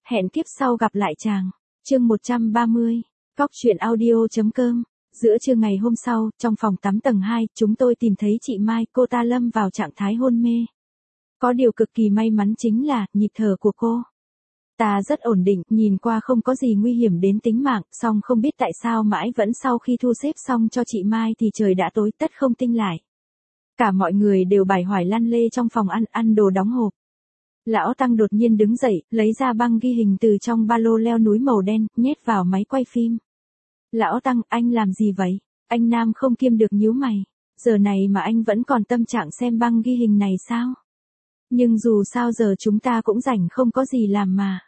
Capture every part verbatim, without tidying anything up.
Hẹn kiếp sau gặp lại chàng. Chương một trăm ba mươi. Cóc truyện audio.com. Giữa trưa ngày hôm sau, trong phòng tắm tầng hai, chúng tôi tìm thấy chị Mai, cô ta lâm vào trạng thái hôn mê. Có điều cực kỳ may mắn chính là, nhịp thở của cô ta rất ổn định, nhìn qua không có gì nguy hiểm đến tính mạng, song không biết tại sao mãi vẫn sau khi thu xếp xong cho chị Mai thì trời đã tối, tất không tinh lại. Cả mọi người đều bày hoài lăn lê trong phòng ăn, ăn đồ đóng hộp. Lão Tăng đột nhiên đứng dậy, lấy ra băng ghi hình từ trong ba lô leo núi màu đen, nhét vào máy quay phim. Lão Tăng, anh làm gì vậy? Anh Nam không kiêm được nhíu mày. Giờ này mà anh vẫn còn tâm trạng xem băng ghi hình này sao? Nhưng dù sao giờ chúng ta cũng rảnh không có gì làm mà.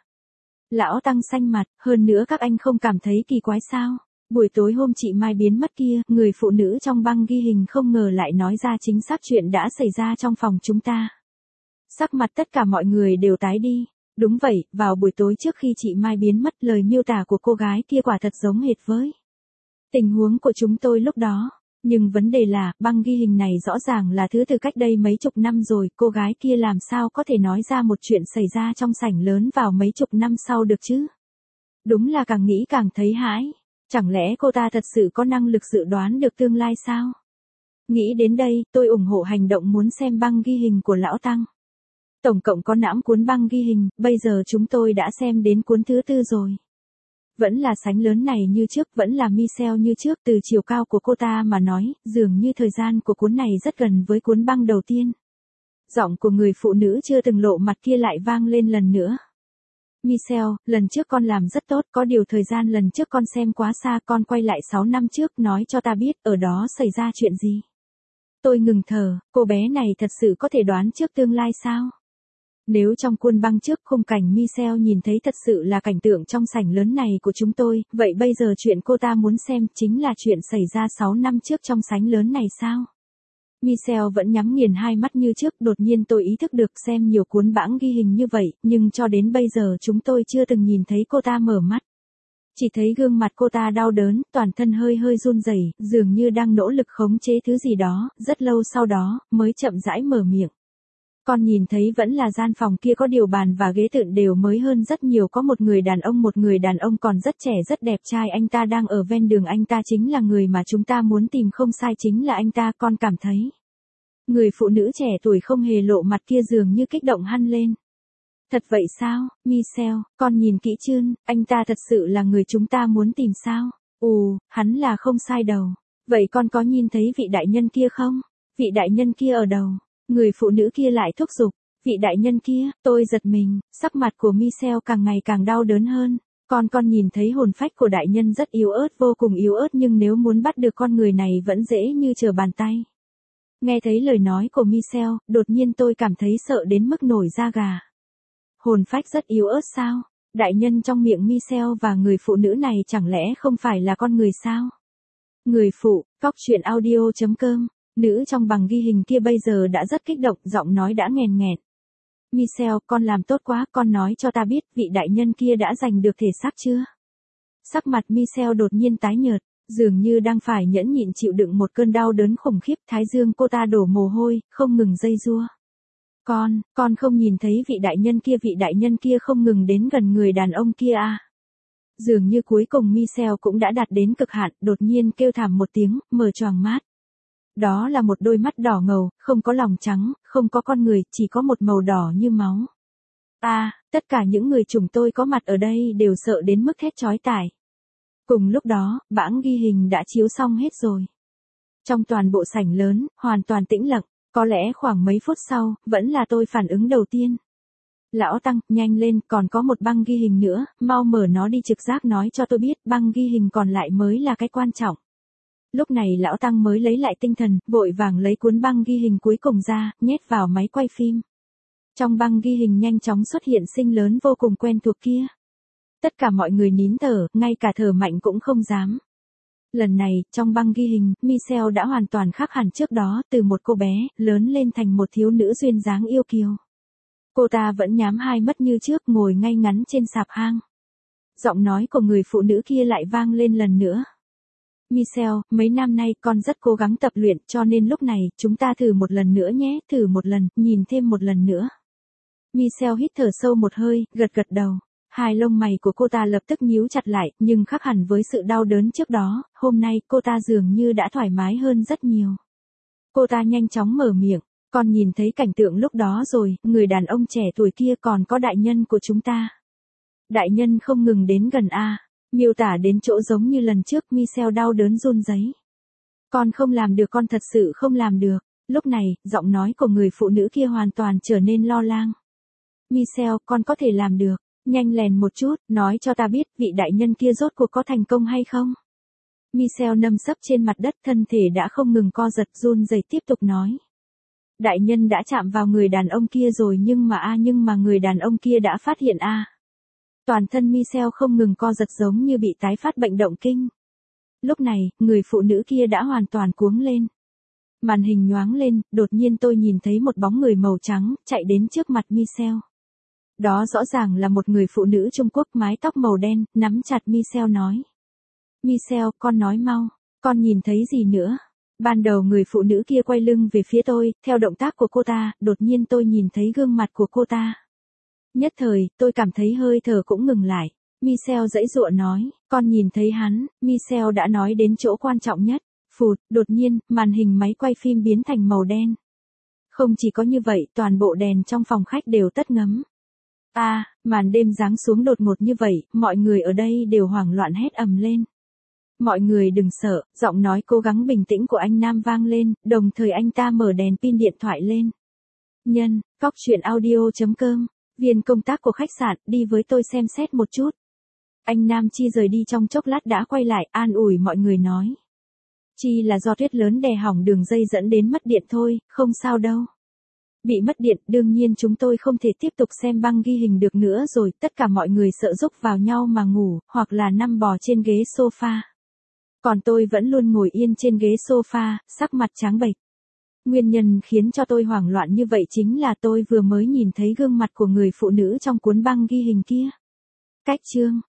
Lão Tăng xanh mặt, hơn nữa các anh không cảm thấy kỳ quái sao? Buổi tối hôm chị Mai biến mất kia, người phụ nữ trong băng ghi hình không ngờ lại nói ra chính xác chuyện đã xảy ra trong phòng chúng ta. Sắc mặt tất cả mọi người đều tái đi. Đúng vậy, vào buổi tối trước khi chị Mai biến mất, lời miêu tả của cô gái kia quả thật giống hệt với tình huống của chúng tôi lúc đó. Nhưng vấn đề là, băng ghi hình này rõ ràng là thứ từ cách đây mấy chục năm rồi, cô gái kia làm sao có thể nói ra một chuyện xảy ra trong sảnh lớn vào mấy chục năm sau được chứ? Đúng là càng nghĩ càng thấy hãi. Chẳng lẽ cô ta thật sự có năng lực dự đoán được tương lai sao? Nghĩ đến đây, tôi ủng hộ hành động muốn xem băng ghi hình của Lão Tăng. Tổng cộng có năm cuốn băng ghi hình, bây giờ chúng tôi đã xem đến cuốn thứ tư rồi. Vẫn là sánh lớn này như trước, vẫn là Michelle như trước, từ chiều cao của cô ta mà nói, dường như thời gian của cuốn này rất gần với cuốn băng đầu tiên. Giọng của người phụ nữ chưa từng lộ mặt kia lại vang lên lần nữa. Michelle, lần trước con làm rất tốt, có điều thời gian lần trước con xem quá xa, con quay lại sáu năm trước, nói cho ta biết, ở đó xảy ra chuyện gì. Tôi ngừng thở, cô bé này thật sự có thể đoán trước tương lai sao? Nếu trong cuốn băng trước khung cảnh Michelle nhìn thấy thật sự là cảnh tượng trong sảnh lớn này của chúng tôi, vậy bây giờ chuyện cô ta muốn xem chính là chuyện xảy ra sáu năm trước trong sảnh lớn này sao? Michelle vẫn nhắm nghiền hai mắt như trước, đột nhiên tôi ý thức được xem nhiều cuốn bảng ghi hình như vậy, nhưng cho đến bây giờ chúng tôi chưa từng nhìn thấy cô ta mở mắt. Chỉ thấy gương mặt cô ta đau đớn, toàn thân hơi hơi run rẩy, dường như đang nỗ lực khống chế thứ gì đó, rất lâu sau đó, mới chậm rãi mở miệng. Con nhìn thấy vẫn là gian phòng kia có điều bàn và ghế tựa đều mới hơn rất nhiều, có một người đàn ông một người đàn ông còn rất trẻ rất đẹp trai, anh ta đang ở ven đường, anh ta chính là người mà chúng ta muốn tìm, không sai, chính là anh ta, con cảm thấy. Người phụ nữ trẻ tuổi không hề lộ mặt kia dường như kích động hẳn lên. Thật vậy sao, Michelle, con nhìn kỹ chưa, anh ta thật sự là người chúng ta muốn tìm sao? Ồ, hắn là không sai đâu. Vậy con có nhìn thấy vị đại nhân kia không? Vị đại nhân kia ở đâu? Người phụ nữ kia lại thúc giục, vị đại nhân kia, tôi giật mình, sắc mặt của Michelle càng ngày càng đau đớn hơn. Con con nhìn thấy hồn phách của đại nhân rất yếu ớt, vô cùng yếu ớt, nhưng nếu muốn bắt được con người này vẫn dễ như trở bàn tay. Nghe thấy lời nói của Michelle, đột nhiên tôi cảm thấy sợ đến mức nổi da gà. Hồn phách rất yếu ớt sao? Đại nhân trong miệng Michelle và người phụ nữ này chẳng lẽ không phải là con người sao? Người phụ, cóc truyện audio.com. Nữ trong bằng ghi hình kia bây giờ đã rất kích động, giọng nói đã nghèn nghẹn. Michelle, con làm tốt quá, con nói cho ta biết, vị đại nhân kia đã giành được thể xác chưa? Sắc mặt Michelle đột nhiên tái nhợt, dường như đang phải nhẫn nhịn chịu đựng một cơn đau đớn khủng khiếp, thái dương cô ta đổ mồ hôi, không ngừng giãy giụa. Con, con không nhìn thấy vị đại nhân kia, vị đại nhân kia không ngừng đến gần người đàn ông kia à? Dường như cuối cùng Michelle cũng đã đạt đến cực hạn, đột nhiên kêu thảm một tiếng, mở choàng mắt. Đó là một đôi mắt đỏ ngầu, không có lòng trắng, không có con người, chỉ có một màu đỏ như máu. À, tất cả những người chúng tôi có mặt ở đây đều sợ đến mức thét chói tai. Cùng lúc đó, bảng ghi hình đã chiếu xong hết rồi. Trong toàn bộ sảnh lớn, hoàn toàn tĩnh lặng, có lẽ khoảng mấy phút sau, vẫn là tôi phản ứng đầu tiên. Lão Tăng, nhanh lên, còn có một băng ghi hình nữa, mau mở nó đi, trực giác nói cho tôi biết, băng ghi hình còn lại mới là cái quan trọng. Lúc này Lão Tăng mới lấy lại tinh thần, vội vàng lấy cuốn băng ghi hình cuối cùng ra, nhét vào máy quay phim. Trong băng ghi hình nhanh chóng xuất hiện sinh lớn vô cùng quen thuộc kia. Tất cả mọi người nín thở, ngay cả thở mạnh cũng không dám. Lần này, trong băng ghi hình, Michelle đã hoàn toàn khác hẳn trước đó, từ một cô bé, lớn lên thành một thiếu nữ duyên dáng yêu kiều. Cô ta vẫn nhắm hai mắt như trước, ngồi ngay ngắn trên sạp hang. Giọng nói của người phụ nữ kia lại vang lên lần nữa. Michelle, mấy năm nay con rất cố gắng tập luyện, cho nên lúc này, chúng ta thử một lần nữa nhé, thử một lần, nhìn thêm một lần nữa. Michelle hít thở sâu một hơi, gật gật đầu. Hai lông mày của cô ta lập tức nhíu chặt lại, nhưng khác hẳn với sự đau đớn trước đó, hôm nay cô ta dường như đã thoải mái hơn rất nhiều. Cô ta nhanh chóng mở miệng, con nhìn thấy cảnh tượng lúc đó rồi, người đàn ông trẻ tuổi kia còn có đại nhân của chúng ta. Đại nhân không ngừng đến gần a, miêu tả đến chỗ giống như lần trước, Michelle đau đớn run rẩy. Con không làm được, con thật sự không làm được. Lúc này, giọng nói của người phụ nữ kia hoàn toàn trở nên lo lắng. Michelle, con có thể làm được. Nhanh lèn một chút, nói cho ta biết vị đại nhân kia rốt cuộc có thành công hay không. Michelle nằm sấp trên mặt đất, thân thể đã không ngừng co giật, run rẩy tiếp tục nói. Đại nhân đã chạm vào người đàn ông kia rồi, nhưng mà a nhưng mà người đàn ông kia đã phát hiện a. Toàn thân Michelle không ngừng co giật giống như bị tái phát bệnh động kinh. Lúc này, người phụ nữ kia đã hoàn toàn cuống lên. Màn hình nhoáng lên, đột nhiên tôi nhìn thấy một bóng người màu trắng, chạy đến trước mặt Michelle. Đó rõ ràng là một người phụ nữ Trung Quốc, mái tóc màu đen, nắm chặt Michelle nói. Michelle, con nói mau, con nhìn thấy gì nữa? Ban đầu người phụ nữ kia quay lưng về phía tôi, theo động tác của cô ta, đột nhiên tôi nhìn thấy gương mặt của cô ta. Nhất thời, tôi cảm thấy hơi thở cũng ngừng lại. Michelle giãy giụa nói, con nhìn thấy hắn. Michelle đã nói đến chỗ quan trọng nhất. Phụt, đột nhiên, màn hình máy quay phim biến thành màu đen. Không chỉ có như vậy, toàn bộ đèn trong phòng khách đều tắt ngấm. A, à, màn đêm giáng xuống đột ngột như vậy, mọi người ở đây đều hoảng loạn hét ầm lên. Mọi người đừng sợ, giọng nói cố gắng bình tĩnh của anh Nam vang lên, đồng thời anh ta mở đèn pin điện thoại lên. Nhân, góc chuyện audio chấm com, viên công tác của khách sạn, đi với tôi xem xét một chút. Anh Nam Chi rời đi trong chốc lát đã quay lại, an ủi mọi người nói. Chi là do tuyết lớn đè hỏng đường dây dẫn đến mất điện thôi, không sao đâu. Bị mất điện, đương nhiên chúng tôi không thể tiếp tục xem băng ghi hình được nữa rồi, tất cả mọi người sợ rúc vào nhau mà ngủ, hoặc là nằm bò trên ghế sofa. Còn tôi vẫn luôn ngồi yên trên ghế sofa, sắc mặt trắng bệch. Nguyên nhân khiến cho tôi hoảng loạn như vậy chính là tôi vừa mới nhìn thấy gương mặt của người phụ nữ trong cuốn băng ghi hình kia. Cách chương